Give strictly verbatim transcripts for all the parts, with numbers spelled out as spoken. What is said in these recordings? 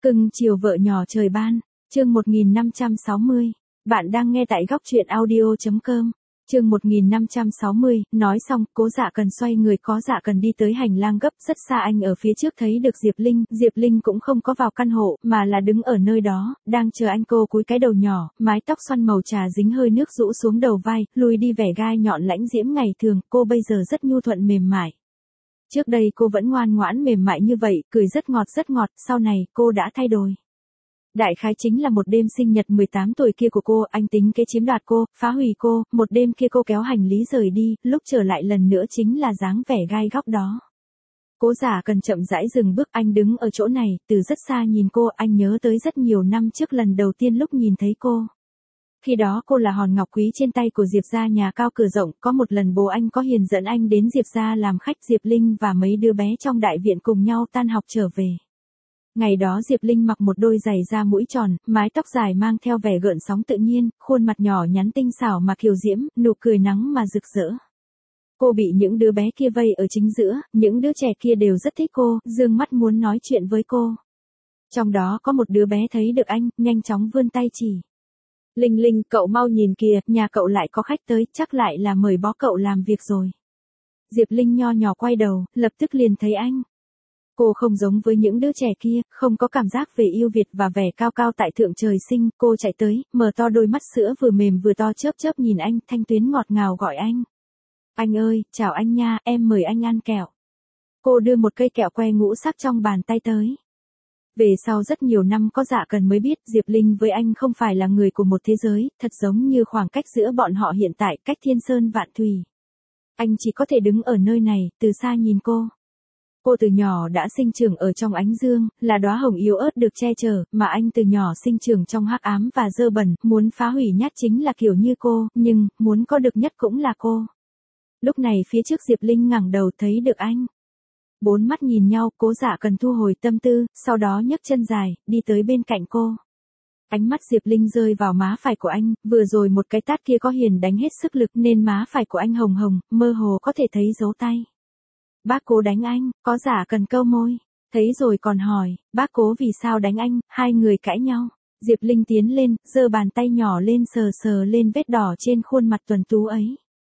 Cưng chiều vợ nhỏ trời ban, chương một nghìn năm trăm sáu mươi. Bạn đang nghe tại góc truyện audio chấm com. Chương một nghìn năm trăm sáu mươi, nói xong, Cố Dạ Cần xoay người Có Dạ Cần đi tới hành lang gấp rất xa, anh ở phía trước thấy được Diệp Linh, Diệp Linh cũng không có vào căn hộ, mà là đứng ở nơi đó, đang chờ anh. Cô cúi cái đầu nhỏ, mái tóc xoăn màu trà dính hơi nước rũ xuống đầu vai, lùi đi vẻ gai nhọn lãnh diễm ngày thường, cô bây giờ rất nhu thuận mềm mại. Trước đây cô vẫn ngoan ngoãn mềm mại như vậy, cười rất ngọt rất ngọt, sau này, cô đã thay đổi. Đại khái chính là một đêm sinh nhật mười tám tuổi kia của cô, anh tính kế chiếm đoạt cô, phá hủy cô, một đêm kia cô kéo hành lý rời đi, lúc trở lại lần nữa chính là dáng vẻ gai góc đó. Cố Dạ Cần chậm rãi dừng bước, anh đứng ở chỗ này, từ rất xa nhìn cô, anh nhớ tới rất nhiều năm trước lần đầu tiên lúc nhìn thấy cô. Khi đó cô là hòn ngọc quý trên tay của Diệp gia nhà cao cửa rộng, có một lần bố anh có hiền dẫn anh đến Diệp gia làm khách, Diệp Linh và mấy đứa bé trong đại viện cùng nhau tan học trở về. Ngày đó Diệp Linh mặc một đôi giày da mũi tròn, mái tóc dài mang theo vẻ gợn sóng tự nhiên, khuôn mặt nhỏ nhắn tinh xảo mà kiều diễm, nụ cười nắng mà rực rỡ. Cô bị những đứa bé kia vây ở chính giữa, những đứa trẻ kia đều rất thích cô, dương mắt muốn nói chuyện với cô. Trong đó có một đứa bé thấy được anh, nhanh chóng vươn tay chỉ. Linh Linh, cậu mau nhìn kìa, nhà cậu lại có khách tới, chắc lại là mời bó cậu làm việc rồi. Diệp Linh nho nhỏ quay đầu, lập tức liền thấy anh. Cô không giống với những đứa trẻ kia, không có cảm giác về yêu Việt và vẻ cao cao tại thượng trời sinh, cô chạy tới, mở to đôi mắt sữa vừa mềm vừa to chớp chớp nhìn anh, thanh tuyến ngọt ngào gọi anh. Anh ơi, chào anh nha, em mời anh ăn kẹo. Cô đưa một cây kẹo que ngũ sắc trong bàn tay tới. Về sau rất nhiều năm Có Dạ Cần mới biết Diệp Linh với anh không phải là người của một thế giới, thật giống như khoảng cách giữa bọn họ hiện tại cách thiên sơn vạn thủy. Anh chỉ có thể đứng ở nơi này, từ xa nhìn cô. Cô từ nhỏ đã sinh trưởng ở trong ánh dương, là đóa hồng yếu ớt được che chở, mà anh từ nhỏ sinh trưởng trong hắc ám và dơ bẩn, muốn phá hủy nhất chính là kiểu như cô, nhưng, muốn có được nhất cũng là cô. Lúc này phía trước Diệp Linh ngẩng đầu thấy được anh. Bốn mắt nhìn nhau, Cố Dạ Cần thu hồi tâm tư, sau đó nhấc chân dài, đi tới bên cạnh cô. Ánh mắt Diệp Linh rơi vào má phải của anh, vừa rồi một cái tát kia có hiền đánh hết sức lực nên má phải của anh hồng hồng, mơ hồ có thể thấy dấu tay. Bác Cố đánh anh, Có Dạ Cần câu môi. Thấy rồi còn hỏi, bác Cố vì sao đánh anh, hai người cãi nhau. Diệp Linh tiến lên, giơ bàn tay nhỏ lên sờ sờ lên vết đỏ trên khuôn mặt tuấn tú ấy.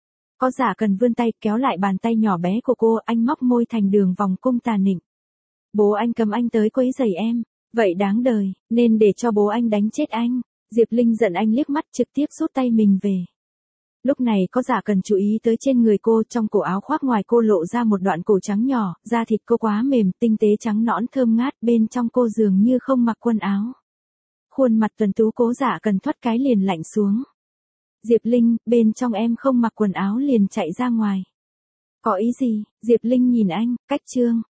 Có Dạ Cần vươn tay kéo lại bàn tay nhỏ bé của cô, anh móc môi thành đường vòng cung tà nịnh. Bố anh cầm anh tới quấy rầy em, vậy đáng đời, nên để cho bố anh đánh chết anh. Diệp Linh giận anh liếc mắt trực tiếp rút tay mình về. Lúc này Có Dạ Cần chú ý tới trên người cô, trong cổ áo khoác ngoài cô lộ ra một đoạn cổ trắng nhỏ, da thịt cô quá mềm, tinh tế trắng nõn thơm ngát, bên trong cô dường như không mặc quần áo. Khuôn mặt tuấn tú Cố Dạ Cần thoát cái liền lạnh xuống. Diệp Linh, bên trong em không mặc quần áo liền chạy ra ngoài. Có ý gì? Diệp Linh nhìn anh, cách trương,